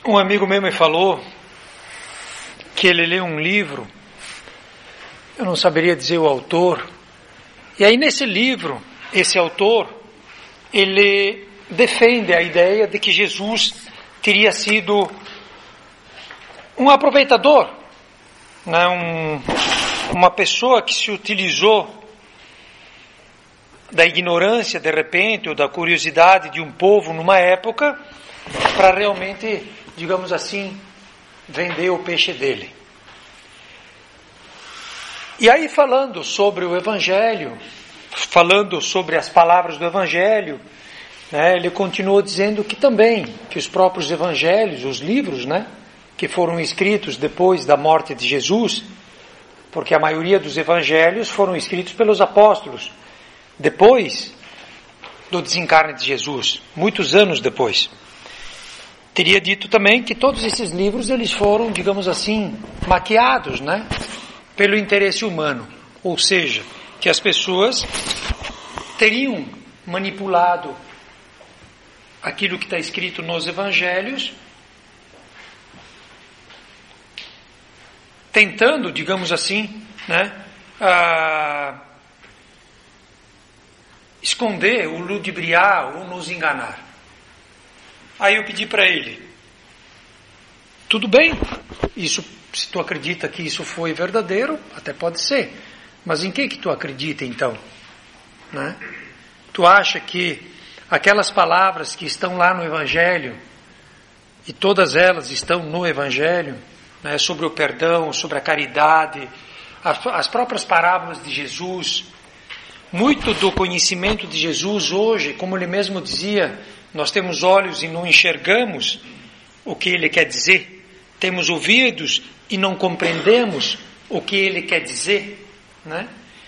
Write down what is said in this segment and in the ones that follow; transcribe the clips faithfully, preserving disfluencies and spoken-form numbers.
Um amigo meu me falou que ele leu um livro, eu não saberia dizer o autor, e aí nesse livro, esse autor, ele defende a ideia de que Jesus teria sido um aproveitador, né? um, uma pessoa que se utilizou da ignorância, de repente, ou da curiosidade de um povo numa época, para realmente, digamos assim, vender o peixe dele. E aí, falando sobre o Evangelho, falando sobre as palavras do Evangelho, né, ele continuou dizendo que também, que os próprios Evangelhos, os livros, né, que foram escritos depois da morte de Jesus, porque a maioria dos Evangelhos foram escritos pelos apóstolos, depois do desencarne de Jesus, muitos anos depois. Teria dito também que todos esses livros, eles foram, digamos assim, maquiados, né, pelo interesse humano. Ou seja, que as pessoas teriam manipulado aquilo que está escrito nos Evangelhos, tentando, digamos assim, né, a esconder, ou ludibriar, ou nos enganar. Aí eu pedi para ele, tudo bem, isso, se tu acredita que isso foi verdadeiro, até pode ser, mas em que que tu acredita então? Né? Tu acha que aquelas palavras que estão lá no Evangelho, e todas elas estão no Evangelho, né, sobre o perdão, sobre a caridade, as, as próprias parábolas de Jesus, muito do conhecimento de Jesus hoje, como ele mesmo dizia, nós temos olhos e não enxergamos o que ele quer dizer, temos ouvidos e não compreendemos o que ele quer dizer, né?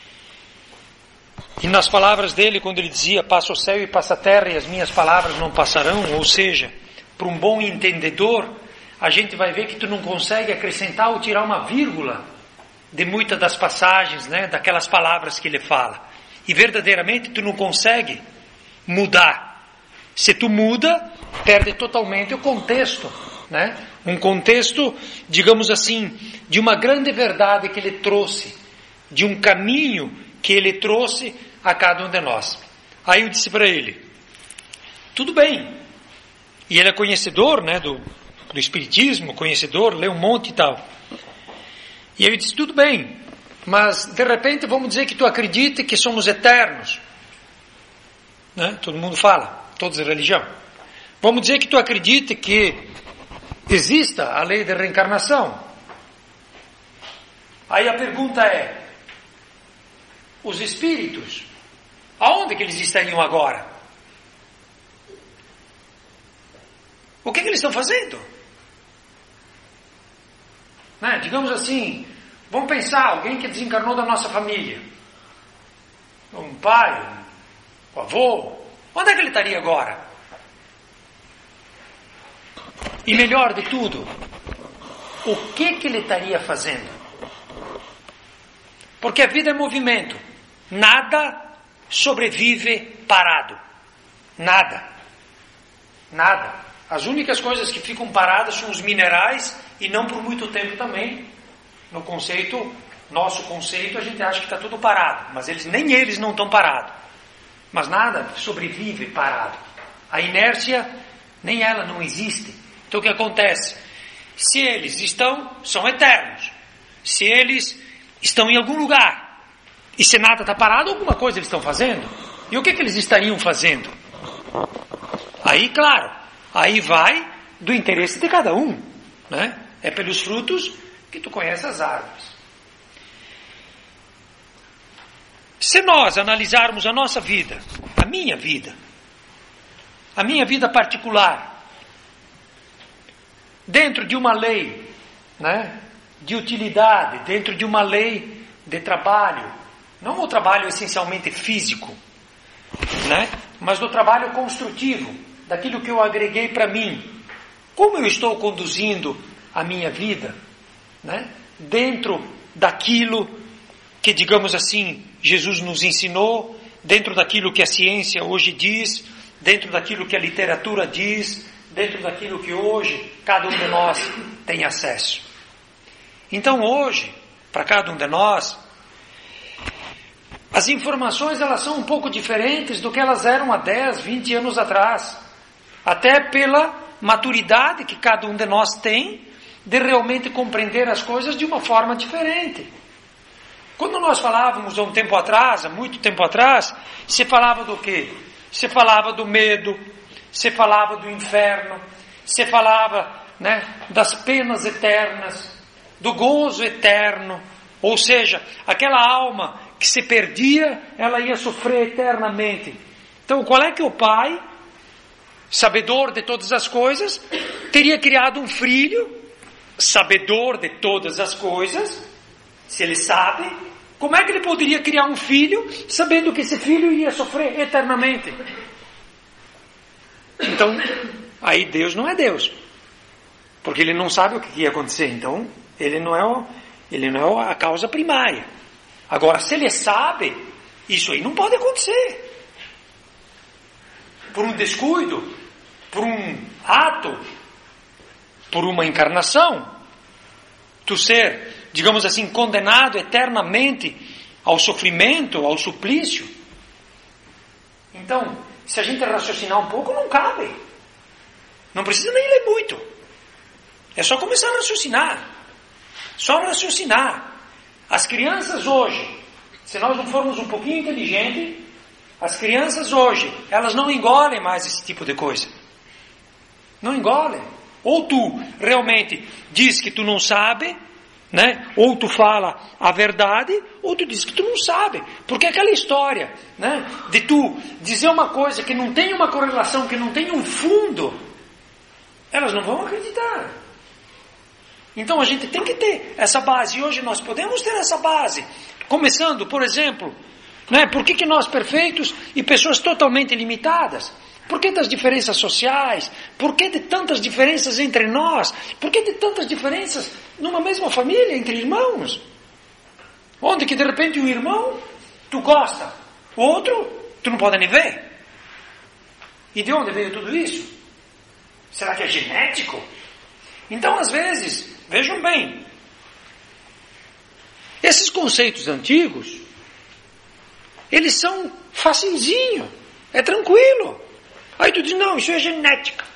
E nas palavras dele, quando ele dizia, passa o céu e passa a terra e as minhas palavras não passarão, ou seja, para um bom entendedor, a gente vai ver que tu não consegue acrescentar ou tirar uma vírgula de muitas das passagens, né, daquelas palavras que ele fala. E verdadeiramente tu não consegue mudar. Se tu muda, perde totalmente o contexto, né? Um contexto, digamos assim, de uma grande verdade que ele trouxe, de um caminho que ele trouxe a cada um de nós. Aí eu disse para ele, tudo bem. E ele é conhecedor, né, do, do Espiritismo, conhecedor, lê um monte e tal. E aí eu disse, tudo bem, mas de repente vamos dizer que tu acredita que somos eternos. Né? Todo mundo fala, todas as religiões. Vamos dizer que tu acredita que exista a lei da reencarnação. Aí a pergunta é, os espíritos, aonde que eles estariam agora? O que que eles estão fazendo? Né? Digamos assim, vamos pensar, alguém que desencarnou da nossa família, um pai, um avô, onde é que ele estaria agora? E melhor de tudo, o que que ele estaria fazendo? Porque a vida é movimento, nada sobrevive parado, nada, nada. As únicas coisas que ficam paradas são os minerais, e não por muito tempo também. No conceito, nosso conceito, a gente acha que está tudo parado, mas eles, nem eles não estão parados. Mas nada sobrevive parado. A inércia, nem ela não existe. Então o que acontece? Se eles estão, são eternos. Se eles estão em algum lugar, e se nada está parado, alguma coisa eles estão fazendo. E o que, que eles estariam fazendo? Aí, claro, aí vai do interesse de cada um, né? É pelos frutos que tu conheces as árvores. Se nós analisarmos a nossa vida, a minha vida, a minha vida particular, dentro de uma lei, né, de utilidade, dentro de uma lei de trabalho, não o trabalho essencialmente físico, né, mas do trabalho construtivo, daquilo que eu agreguei para mim, como eu estou conduzindo a minha vida, né, dentro daquilo que, digamos assim, Jesus nos ensinou, dentro daquilo que a ciência hoje diz, dentro daquilo que a literatura diz, dentro daquilo que hoje cada um de nós tem acesso. Então hoje, para cada um de nós, as informações elas são um pouco diferentes do que elas eram há dez, vinte anos atrás. Até pela maturidade que cada um de nós tem de realmente compreender as coisas de uma forma diferente. Quando nós falávamos há um tempo atrás, há muito tempo atrás, se falava do quê? Se falava do medo, se falava do inferno, se falava, né, das penas eternas, do gozo eterno, ou seja, aquela alma que se perdia, ela ia sofrer eternamente. Então, qual é que o pai, sabedor de todas as coisas, teria criado um filho, sabedor de todas as coisas? Se ele sabe, como é que ele poderia criar um filho, sabendo que esse filho iria sofrer eternamente? Então, aí Deus não é Deus, porque ele não sabe o que ia acontecer. Então, ele não é, o, ele não é a causa primária. Agora, se ele sabe, isso aí não pode acontecer. Por um descuido, por um ato, por uma encarnação, tu ser, digamos assim, condenado eternamente ao sofrimento, ao suplício. Então, se a gente raciocinar um pouco, não cabe. Não precisa nem ler muito. É só começar a raciocinar. Só raciocinar. As crianças hoje, se nós não formos um pouquinho inteligentes, as crianças hoje, elas não engolem mais esse tipo de coisa. Não engolem. Ou tu realmente diz que tu não sabe, né? Ou tu fala a verdade, ou tu diz que tu não sabe. Porque aquela história, né, de tu dizer uma coisa que não tem uma correlação, que não tem um fundo, elas não vão acreditar. Então a gente tem que ter essa base. E hoje nós podemos ter essa base. Começando, por exemplo, né, por que, que nós perfeitos e pessoas totalmente limitadas? Por que das diferenças sociais? Por que de tantas diferenças entre nós? Por que de tantas diferenças numa mesma família, entre irmãos? Onde que de repente um irmão tu gosta, o outro tu não pode nem ver. E de onde veio tudo isso? Será que é genético? Então às vezes, vejam bem, esses conceitos antigos, eles são facilzinho, é tranquilo. Aí tu diz, não, isso é genética.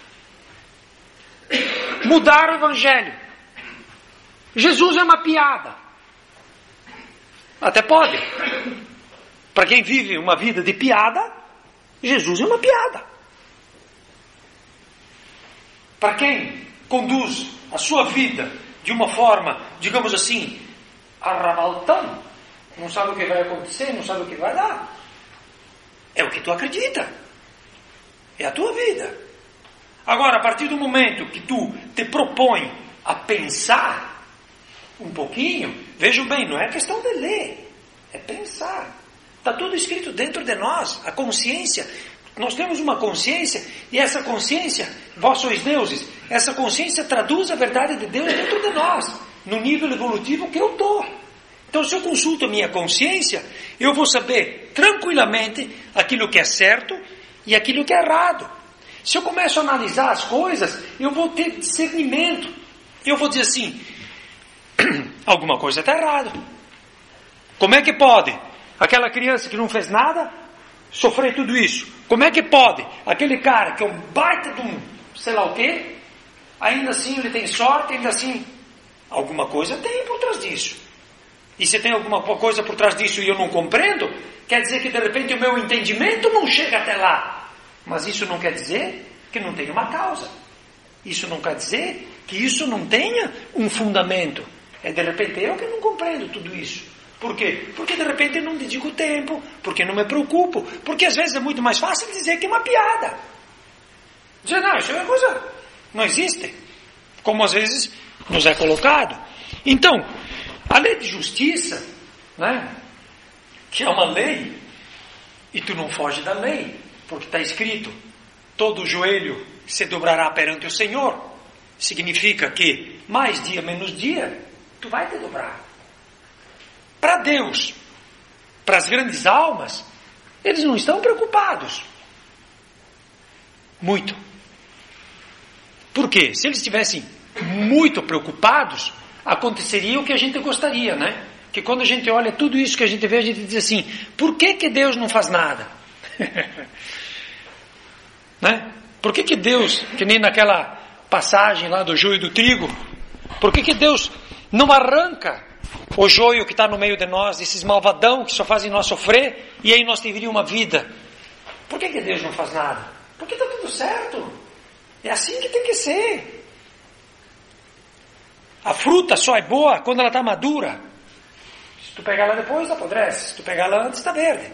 Mudar o evangelho. Jesus é uma piada. Até pode. Para quem vive uma vida de piada, Jesus é uma piada. Para quem conduz a sua vida de uma forma, digamos assim, arrabaltando, não sabe o que vai acontecer, não sabe o que vai dar, é o que tu acredita. É a tua vida. Agora, a partir do momento que tu te propõe a pensar um pouquinho, vejam bem, não é questão de ler, é pensar. Está tudo escrito dentro de nós, a consciência. Nós temos uma consciência, e essa consciência, vós sois deuses, essa consciência traduz a verdade de Deus dentro de nós, no nível evolutivo que eu estou. Então, se eu consulto a minha consciência, eu vou saber tranquilamente aquilo que é certo e aquilo que é errado. Se eu começo a analisar as coisas, eu vou ter discernimento. Eu vou dizer assim, alguma coisa está errada. Como é que pode aquela criança que não fez nada sofrer tudo isso? Como é que pode aquele cara que é um baita de um sei lá o quê, ainda assim ele tem sorte, ainda assim alguma coisa tem por trás disso. E se tem alguma coisa por trás disso e eu não compreendo, quer dizer que de repente o meu entendimento não chega até lá. Mas isso não quer dizer que não tenha uma causa. Isso não quer dizer que isso não tenha um fundamento. É de repente eu que não compreendo tudo isso. Por quê? Porque de repente eu não dedico tempo, porque não me preocupo, porque às vezes é muito mais fácil dizer que é uma piada. Dizer, não, isso é uma coisa, não existe. Como às vezes nos é colocado. Então, a lei de justiça, né, que é uma lei, e tu não foge da lei, porque está escrito, todo joelho se dobrará perante o Senhor, significa que mais dia menos dia, tu vai te dobrar. Para Deus, para as grandes almas, eles não estão preocupados. Muito. Por quê? Se eles estivessem muito preocupados, aconteceria o que a gente gostaria, né? Que quando a gente olha tudo isso que a gente vê, a gente diz assim, por que que Deus não faz nada? Né? Por que que Deus, que nem naquela passagem lá do joio e do trigo, por que que Deus não arranca o joio que está no meio de nós, esses malvadão que só fazem nós sofrer, e aí nós teríamos uma vida? Por que que Deus não faz nada? Porque está tudo certo. É assim que tem que ser. A fruta só é boa quando ela está madura. Se tu pegar ela depois, apodrece. Se tu pegar ela antes, está verde.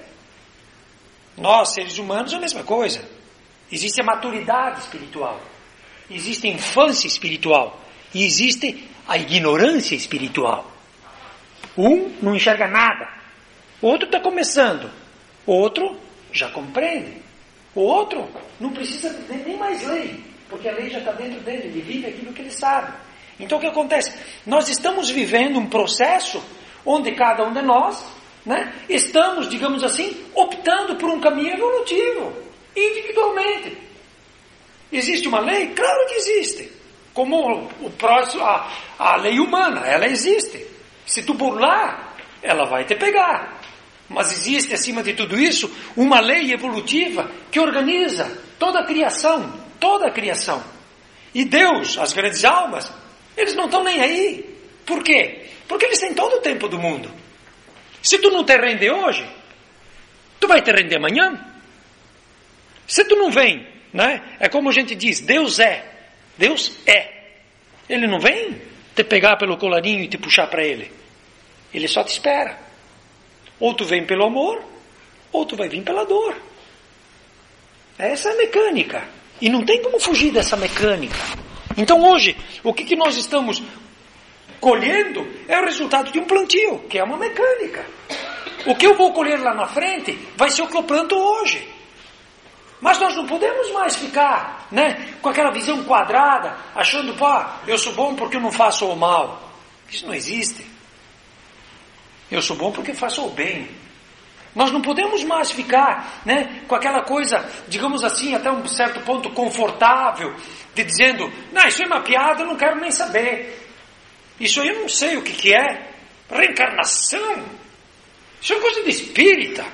Nós, seres humanos, é a mesma coisa. Existe a maturidade espiritual. Existe a infância espiritual. E existe a ignorância espiritual. Um não enxerga nada. O outro está começando. O outro já compreende. O outro não precisa nem mais lei. Porque a lei já está dentro dele. Ele vive aquilo que ele sabe. Então o que acontece? Nós estamos vivendo um processo onde cada um de nós, né, estamos, digamos assim, optando por um caminho evolutivo, individualmente. Existe uma lei? Claro que existe. Como o próximo, a, a lei humana, ela existe. Se tu burlar, ela vai te pegar. Mas existe, acima de tudo isso, uma lei evolutiva que organiza toda a criação, toda a criação. E Deus, as grandes almas, eles não estão nem aí. Por quê? Porque eles têm todo o tempo do mundo. Se tu não te render hoje, tu vai te render amanhã. Se tu não vem, né? É como a gente diz, Deus é. Deus é. Ele não vem te pegar pelo colarinho e te puxar para ele. Ele só te espera. Ou tu vem pelo amor, ou tu vai vir pela dor. Essa é a mecânica. E não tem como fugir dessa mecânica. Então hoje, o que, que nós estamos colhendo é o resultado de um plantio, que é uma mecânica. O que eu vou colher lá na frente vai ser o que eu planto hoje. Mas nós não podemos mais ficar, né, com aquela visão quadrada, achando, pá, eu sou bom porque eu não faço o mal. Isso não existe. Eu sou bom porque faço o bem. Nós não podemos mais ficar, né, com aquela coisa, digamos assim, até um certo ponto confortável, de dizendo, não, isso é uma piada, eu não quero nem saber. Isso aí eu não sei o que, que é. Reencarnação. Isso é coisa de espírita.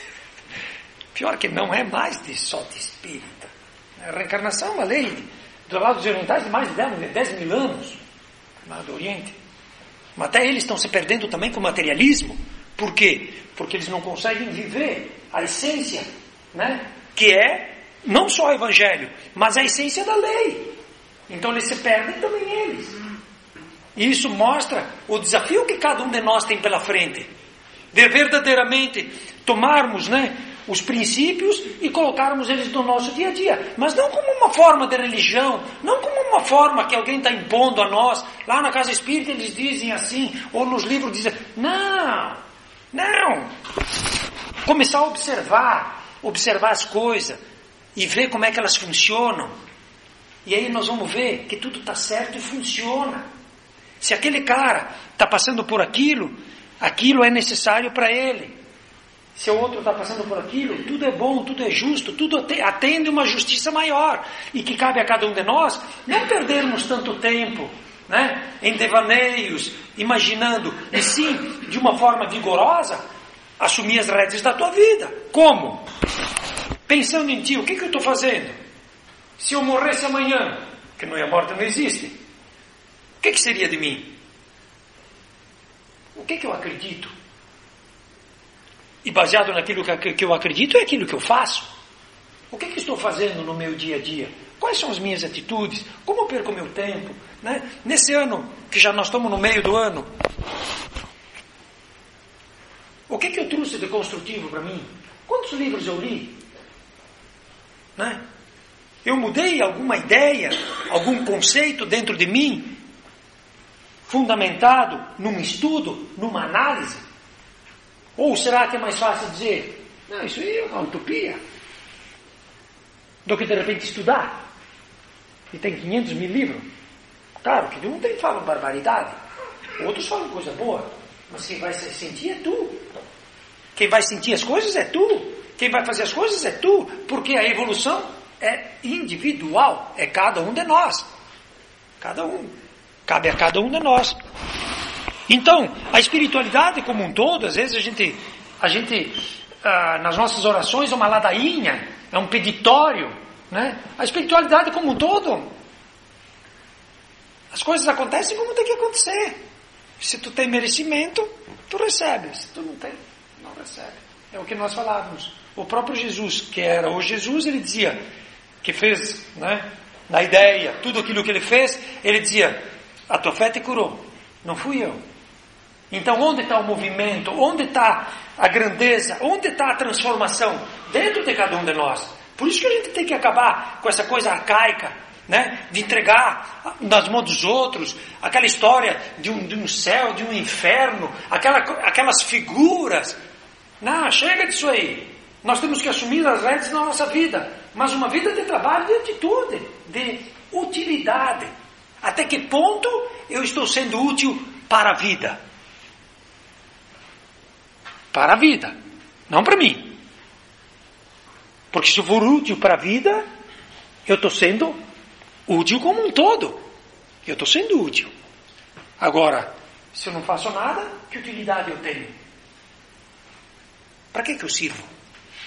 Pior que não é mais de só de espírita. A reencarnação é uma lei do lado dos orientais de mais de dez mil anos, lá do Oriente. Mas até eles estão se perdendo também com o materialismo. Por quê? Porque eles não conseguem viver a essência, né? Que é não só o Evangelho, mas a essência da lei. Então eles se perdem também eles. E isso mostra o desafio que cada um de nós tem pela frente. De verdadeiramente tomarmos, né, os princípios e colocarmos eles no nosso dia a dia. Mas não como uma forma de religião, não como uma forma que alguém está impondo a nós. Lá na casa espírita eles dizem assim, ou nos livros dizem, não, não. Começar a observar, observar as coisas e ver como é que elas funcionam. E aí nós vamos ver que tudo está certo e funciona. Se aquele cara está passando por aquilo, aquilo é necessário para ele. Se o outro está passando por aquilo, tudo é bom, tudo é justo, tudo atende uma justiça maior. E que cabe a cada um de nós não perdermos tanto tempo, né, em devaneios, imaginando, e sim, de uma forma vigorosa, assumir as rédeas da tua vida. Como? Pensando em ti, o que, que eu estou fazendo? Se eu morresse amanhã, que não é a morte, não existe, o que, que seria de mim? O que, que eu acredito? E baseado naquilo que eu acredito, é aquilo que eu faço. O que, que estou fazendo no meu dia a dia? Quais são as minhas atitudes? Como eu perco o meu tempo? Né? Nesse ano, que já nós estamos no meio do ano, o que, que eu trouxe de construtivo para mim? Quantos livros eu li? Né? Eu mudei alguma ideia, algum conceito dentro de mim, fundamentado num estudo, numa análise? Ou será que é mais fácil dizer, não, isso aí é uma utopia, do que de repente estudar? E tem quinhentos mil livros. Claro que um tem fala barbaridade, outros falam coisa boa, mas quem vai sentir é tu. Quem vai sentir as coisas é tu. Quem vai fazer as coisas é tu, porque a evolução é individual, é cada um de nós. Cada um. Cabe a cada um de nós. Então, a espiritualidade como um todo, às vezes a gente, a gente ah, nas nossas orações é uma ladainha, é um peditório, né? A espiritualidade como um todo, as coisas acontecem como tem que acontecer. Se tu tem merecimento, tu recebe. Se tu não tem, não recebe. É o que nós falávamos. O próprio Jesus, que era o Jesus, ele dizia, que fez, né, na ideia, tudo aquilo que ele fez, ele dizia, a tua fé te curou, não fui eu. Então onde está o movimento? Onde está a grandeza? Onde está a transformação? Dentro de cada um de nós. Por isso que a gente tem que acabar com essa coisa arcaica, né, de entregar nas mãos dos outros, aquela história de um, de um céu, de um inferno, aquela, aquelas figuras. Não, chega disso aí. Nós temos que assumir as rédeas na nossa vida, mas uma vida de trabalho, de atitude, de utilidade. Até que ponto eu estou sendo útil para a vida? Para a vida, não para mim. Porque se eu for útil para a vida, eu estou sendo útil como um todo. Eu estou sendo útil. Agora, se eu não faço nada, que utilidade eu tenho? Para que que eu sirvo?